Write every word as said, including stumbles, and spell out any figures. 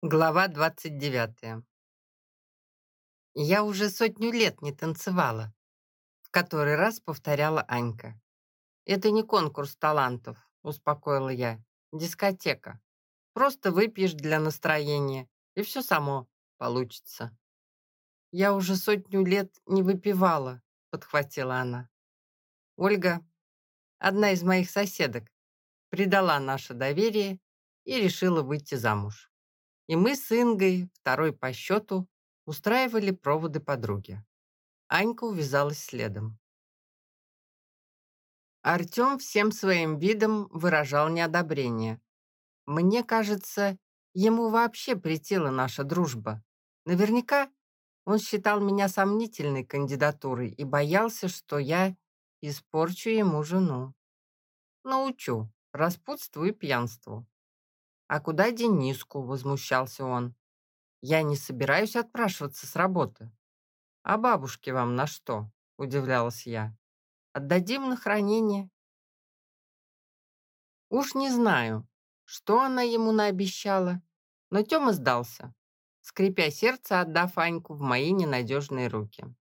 Глава двадцать девятая. «Я уже сотню лет не танцевала», — в который раз повторяла Анька. «Это не конкурс талантов», — успокоила я. «Дискотека. Просто выпьешь для настроения, и все само получится». «Я уже сотню лет не выпивала», — подхватила она. Ольга, одна из моих соседок, предала наше доверие и решила выйти замуж. И мы с Ингой, второй по счету, устраивали проводы подруги. Анька увязалась следом. Артем всем своим видом выражал неодобрение. Мне кажется, ему вообще претила наша дружба. Наверняка он считал меня сомнительной кандидатурой и боялся, что я испорчу ему жену. Научу распутству и пьянству. «А куда Дениску?» — возмущался он. «Я не собираюсь отпрашиваться с работы». «А бабушке вам на что?» — удивлялась я. «Отдадим на хранение». Уж не знаю, что она ему наобещала, но Тёма сдался, скрипя сердце, отдав Аньку в мои ненадежные руки.